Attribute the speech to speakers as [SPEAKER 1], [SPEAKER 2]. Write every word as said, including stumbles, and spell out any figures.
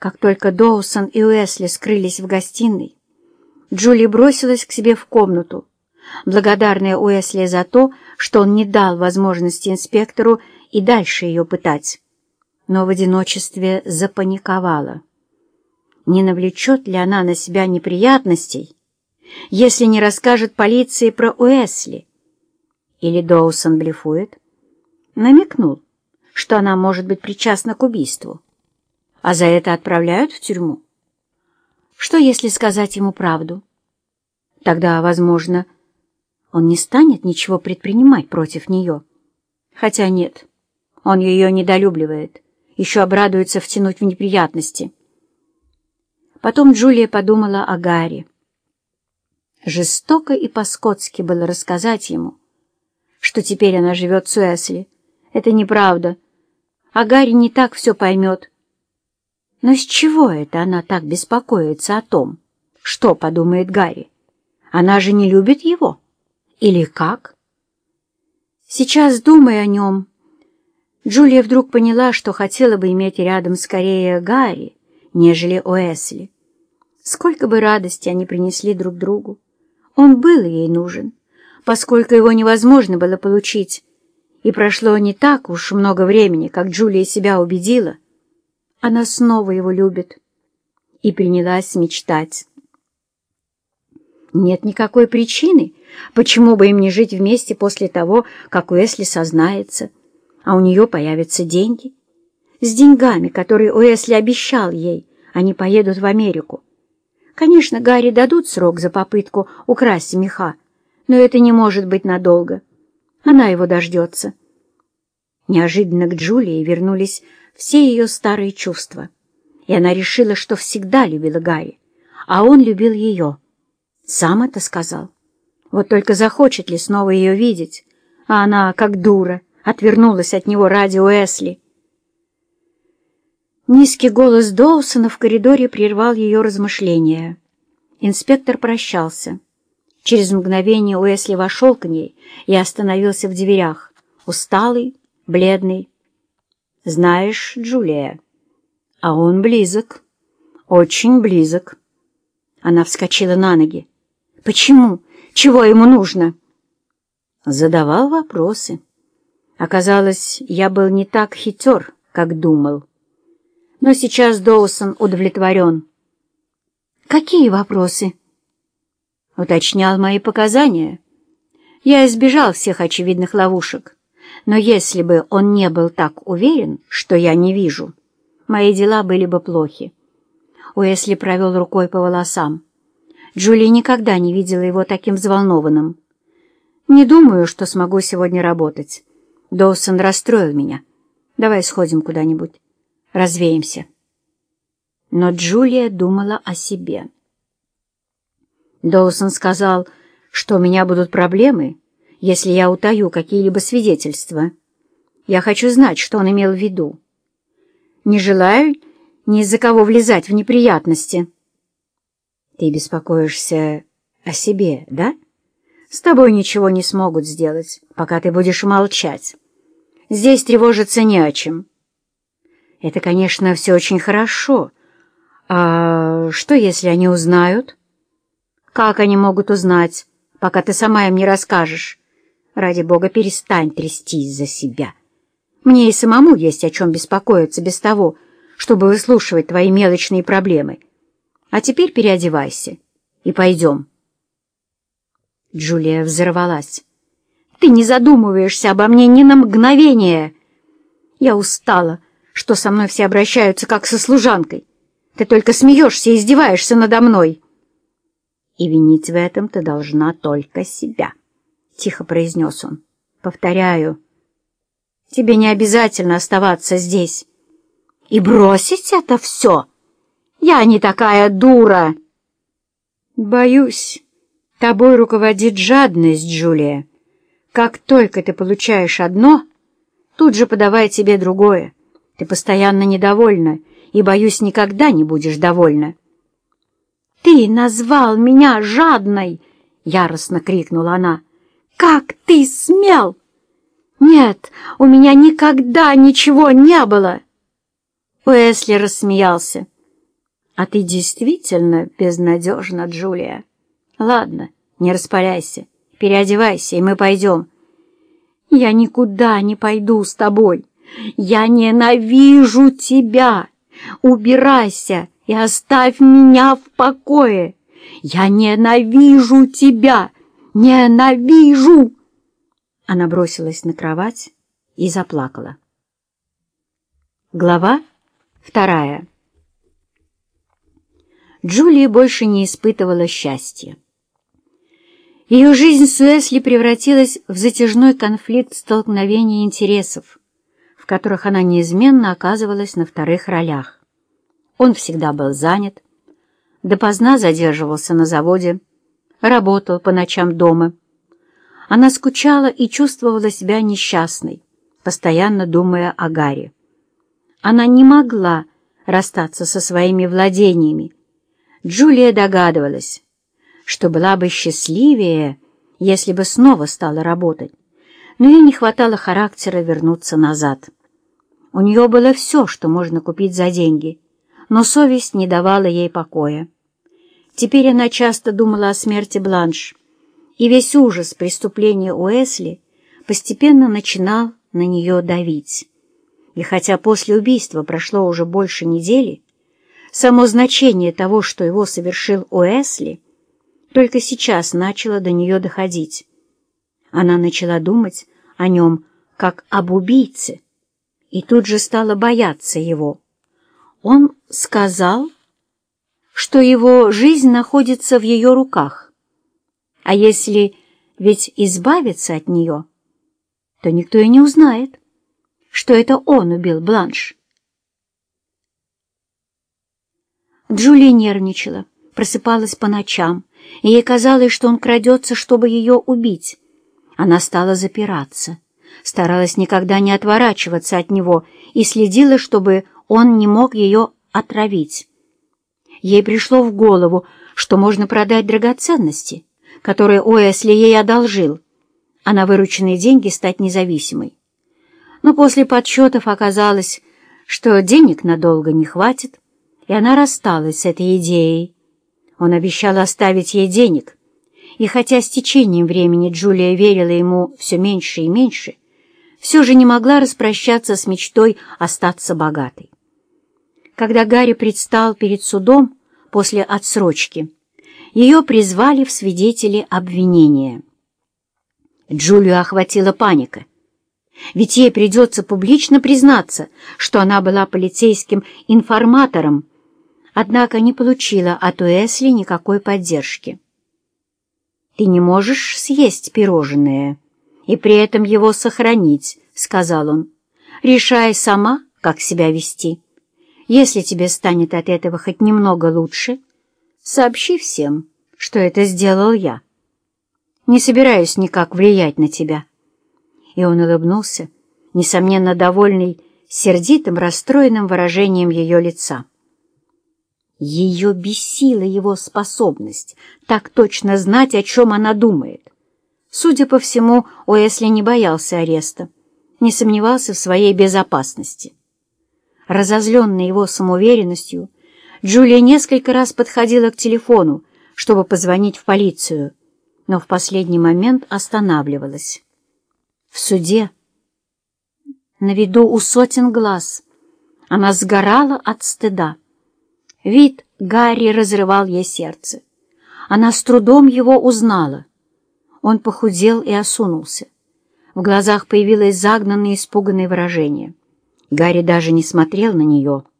[SPEAKER 1] Как только Доусон и Уэсли скрылись в гостиной, Джули бросилась к себе в комнату, благодарная Уэсли за то, что он не дал возможности инспектору и дальше ее пытать, но в одиночестве запаниковала. Не навлечет ли она на себя неприятностей, если не расскажет полиции про Уэсли? Или Доусон блефует? Намекнул, что она может быть причастна к убийству, а за это отправляют в тюрьму. Что, если сказать ему правду? Тогда, возможно, он не станет ничего предпринимать против нее. Хотя нет, он ее недолюбливает, еще обрадуется втянуть в неприятности. Потом Джулия подумала о Гарри. Жестоко и по-скотски было рассказать ему, что теперь она живет с Уэсли. Это неправда, а Гарри не так все поймет. Но с чего это она так беспокоится о том, что подумает Гарри? Она же не любит его. Или как? Сейчас, думая о нем, Джулия вдруг поняла, что хотела бы иметь рядом скорее Гарри, нежели Уэсли. Сколько бы радости они принесли друг другу, он был ей нужен, поскольку его невозможно было получить, и прошло не так уж много времени, как Джулия себя убедила. Она снова его любит и принялась мечтать. Нет никакой причины, почему бы им не жить вместе после того, как Уэсли сознается, а у нее появятся деньги. С деньгами, которые Уэсли обещал ей, они поедут в Америку. Конечно, Гарри дадут срок за попытку украсть меха, но это не может быть надолго. Она его дождется. Неожиданно к Джулии вернулись все ее старые чувства, и она решила, что всегда любила Гарри, а он любил ее. Сам это сказал. Вот только захочет ли снова ее видеть, а она, как дура, отвернулась от него ради Уэсли. Низкий голос Доусона в коридоре прервал ее размышления. Инспектор прощался. Через мгновение Уэсли вошел к ней и остановился в дверях, усталый, бледный. «Знаешь, Джулия, а он близок, очень близок». Она вскочила на ноги. «Почему? Чего ему нужно?» Задавал вопросы. Оказалось, я был не так хитер, как думал. Но сейчас Доусон удовлетворен. «Какие вопросы?» Уточнял мои показания. Я избежал всех очевидных ловушек, но если бы он не был так уверен, что я не вижу, мои дела были бы плохи. Уэсли провел рукой по волосам. Джулия никогда не видела его таким взволнованным. «Не думаю, что смогу сегодня работать. Доусон расстроил меня. Давай сходим куда-нибудь, развеемся». Но Джулия думала о себе. Доусон сказал, что у меня будут проблемы, если я утаю какие-либо свидетельства. Я хочу знать, что он имел в виду. Не желаю ни из-за кого влезать в неприятности. Ты беспокоишься о себе, да? С тобой ничего не смогут сделать, пока ты будешь молчать. Здесь тревожиться не о чем. Это, конечно, все очень хорошо. А что, если они узнают? Как они могут узнать, пока ты сама им не расскажешь? Ради бога, перестань трястись за себя. Мне и самому есть о чем беспокоиться без того, чтобы выслушивать твои мелочные проблемы. А теперь переодевайся и пойдем. Джулия взорвалась. Ты не задумываешься обо мне ни на мгновение. Я устала, что со мной все обращаются как со служанкой. Ты только смеешься и издеваешься надо мной. И винить в этом ты должна только себя, — тихо произнес он. Повторяю, тебе не обязательно оставаться здесь. И бросить это все? Я не такая дура. Боюсь, тобой руководит жадность, Джулия. Как только ты получаешь одно, тут же подавай тебе другое. Ты постоянно недовольна, и, боюсь, никогда не будешь довольна. «Ты назвал меня жадной!» — яростно крикнула она. «Как ты смел? Нет, у меня никогда ничего не было!» Уэсли рассмеялся. «А ты действительно безнадежна, Джулия. Ладно, не распаляйся, переодевайся, и мы пойдем». «Я никуда не пойду с тобой. Я ненавижу тебя. Убирайся и оставь меня в покое. Я ненавижу тебя. Ненавижу!» Она бросилась на кровать и заплакала. Глава вторая. Джулия больше не испытывала счастья. Ее жизнь с Уэсли превратилась в затяжной конфликт столкновения интересов, в которых она неизменно оказывалась на вторых ролях. Он всегда был занят, допоздна задерживался на заводе, работал по ночам дома. Она скучала и чувствовала себя несчастной, постоянно думая о Гарри. Она не могла расстаться со своими владениями. Джулия догадывалась, что была бы счастливее, если бы снова стала работать, но ей не хватало характера вернуться назад. У нее было все, что можно купить за деньги, но совесть не давала ей покоя. Теперь она часто думала о смерти Бланш, и весь ужас преступления Уэсли постепенно начинал на нее давить. И хотя после убийства прошло уже больше недели, само значение того, что его совершил Уэсли, только сейчас начало до нее доходить. Она начала думать о нем как об убийце, и тут же стала бояться его. Он сказал, что его жизнь находится в ее руках, а если ведь избавиться от нее, то никто и не узнает, что это он убил Бланш. Джулия нервничала, просыпалась по ночам, и ей казалось, что он крадется, чтобы ее убить. Она стала запираться, старалась никогда не отворачиваться от него и следила, чтобы он не мог ее отравить. Ей пришло в голову, что можно продать драгоценности, которые Уэсли ей одолжил, а на вырученные деньги стать независимой. Но после подсчетов оказалось, что денег надолго не хватит, и она рассталась с этой идеей. Он обещал оставить ей денег, и хотя с течением времени Джулия верила ему все меньше и меньше, все же не могла распрощаться с мечтой остаться богатой. Когда Гарри предстал перед судом после отсрочки, ее призвали в свидетели обвинения. Джулию охватила паника, ведь ей придется публично признаться, что она была полицейским информатором, однако не получила от Уэсли никакой поддержки. «Ты не можешь съесть пирожное и при этом его сохранить», — сказал он. «Решай сама, как себя вести. Если тебе станет от этого хоть немного лучше, сообщи всем, что это сделал я. Не собираюсь никак влиять на тебя». И он улыбнулся, несомненно довольный сердитым, расстроенным выражением ее лица. Ее бесила его способность так точно знать, о чем она думает. Судя по всему, Уэсли не боялся ареста, не сомневался в своей безопасности. Разозленная его самоуверенностью, Джулия несколько раз подходила к телефону, чтобы позвонить в полицию, но в последний момент останавливалась. В суде, на виду у сотен глаз, она сгорала от стыда. Вид Гарри разрывал ей сердце. Она с трудом его узнала. Он похудел и осунулся. В глазах появилось загнанное, испуганное выражение. Гарри даже не смотрел на нее.